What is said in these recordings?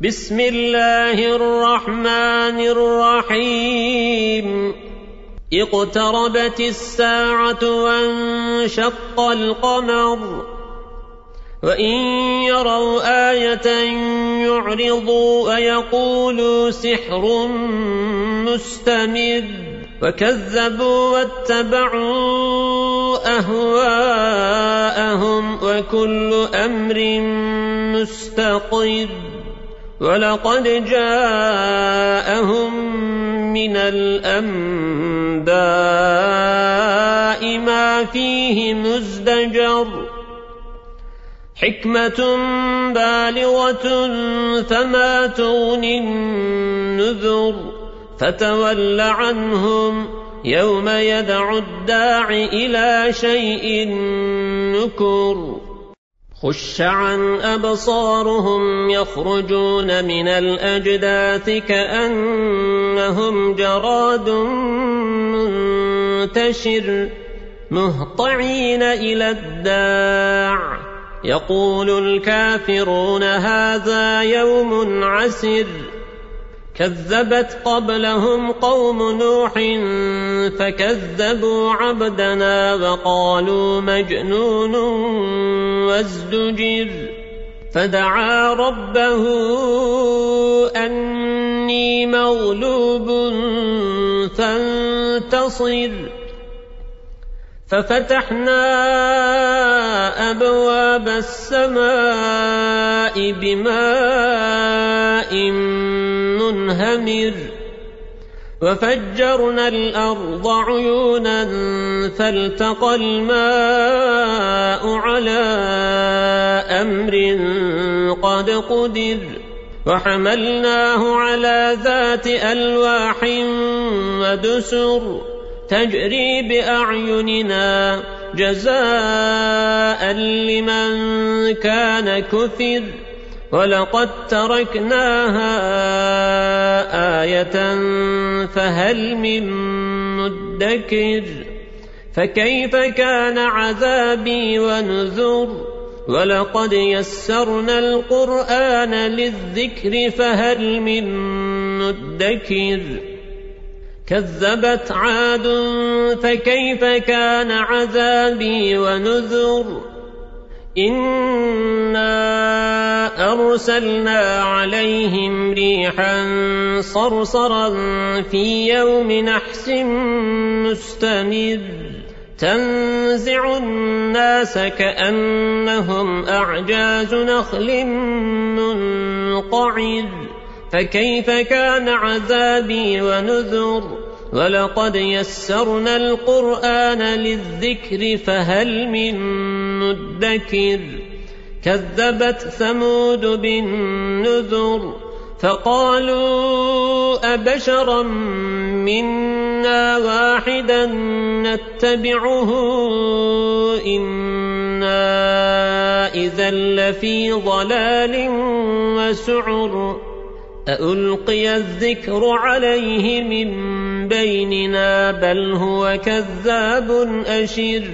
بسم الله الرحمن الرحيم اقتربت الساعة وانشق القمر وإن يروا آية يعرضوا ويقولوا سحر مستمر وكذبوا واتبعوا أهواءهم وكل أمر مستقر ولقد جاءهم من الأنباء ما فيه مزدجر حكمة بالغة فما تغني النذر فتول عنهم يوم يدعو الداع إلى شيء نكر خش عن أبصارهم يخرجون من الأجداث كأنهم جراد منتشر مهطعين إلى الداع يقول الكافرون هذا يوم عسر كذبت قبلهم قوم نوح فكذبوا عبدنا وقالوا مجنون وازدجر فدعا ربه أني مغلوب فانتصر ففتحنا أبواب السماء بماء منهمر وفجرنا الأرض عيونا فالتقى الماء على أمر قد قدر وحملناه على ذات ألواح ودسر تجري بأعيننا جزاء لمن كان كفر ولقد تركناها آية فهل من مدكر فكيف كان عذابي ونذر ولقد يسرنا القرآن للذكر فهل من مدكر كذبت عاد فكيف كان عذابي ونذر إنا أرسلنا عليهم ريحا صرصرا في يوم نحس مستمر تنزع الناس كأنهم أعجاز نخل منقعر فكيف كان عذابي ونذر ولقد يسرنا القرآن للذكر فهل من مدكر كذبت ثمود بالنذر فقالوا أبشرا منا واحدا نتبعه إنا إذا لفي ضلال وسعر أألقي الذكر عليه من بيننا بل هو كذاب أشر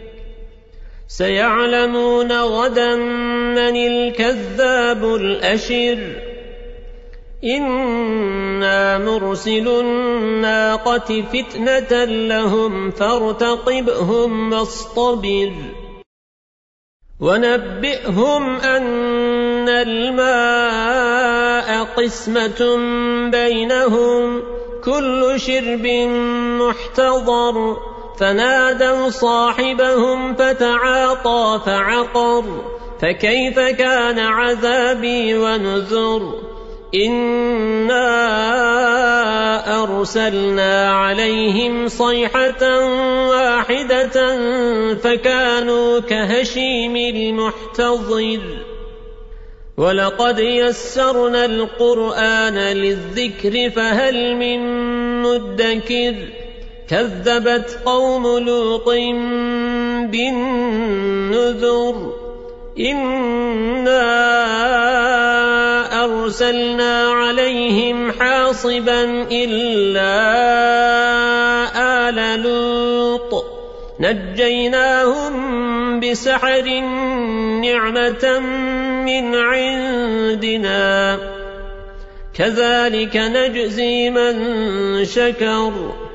سيعلمون غدا من الكذاب الأشر إنا مرسل الناقة فتنة لهم فارتقبهم واصطبر ونبئهم أن الماء قسمة بينهم كل شرب محتضر فنادوا صاحبهم فتعاطى فعقر فكيف كان عذابي ونذر إنا أرسلنا عليهم صيحة واحدة فكانوا كهشيم المحتضر ولقد يسرنا القرآن للذكر فهل من مدكر كذبت قوم لوط بالنذر إنا أرسلنا عليهم حاصبا إلا آل لوط نجيناهم بسحر نعمة من عندنا كذلك نجزي من شكر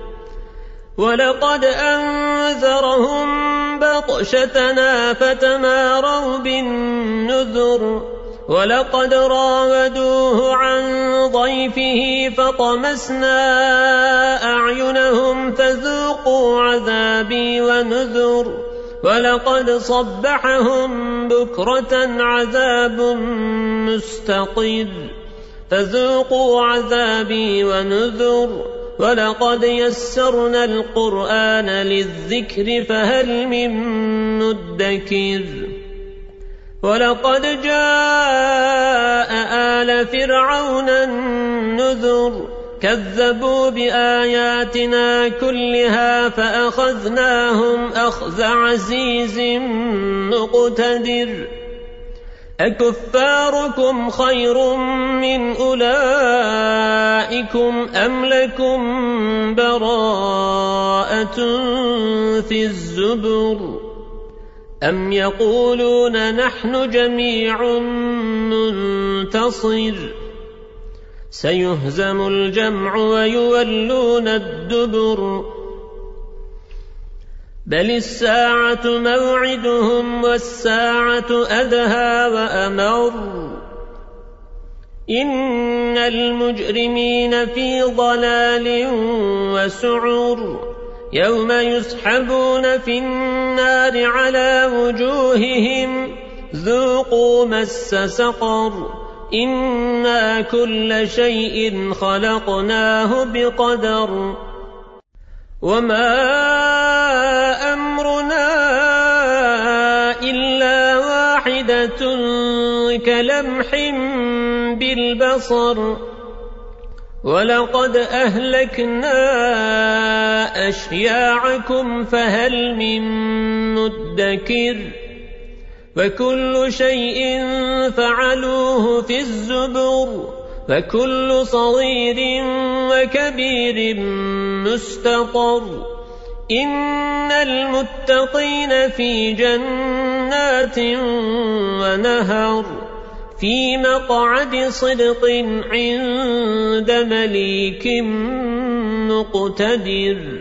ولقد أنذرهم بطشتنا فتماروا بالنذر ولقد راودوه عن ضيفه فطمسنا أعينهم فذوقوا عذابي ونذر ولقد صبحهم بكرة عذاب مستقر فذوقوا عذابي ونذر ولقد يسرنا القرآن للذكر فهل من مدكر ولقد جاء آل فرعون النذر كذبوا بآياتنا كلها فأخذناهم أخذ عزيز مقتدر أكفاركم خير من أولئكم أم لكم براءة في الزبر أم يقولون نحن جميع منتصر سيهزم الجمع ويولون الدبر بل الساعة موعدهم والساعة أدهى وأمر إن المجرمين في ضلال وسعر يوم يسحبون في النار على وجوههم ذوقوا مس سقر إنا كل شيء خلقناه بقدر وما أمرنا إلا واحدة كلمح بالبصر ولقد أهلكنا أشياعكم فهل من مدكر وكل شيء فعلوه في الزبر وكل صغير وكبير مستقر إن المتقين في جنات ونهر في مقعد صدق عند مليك مقتدر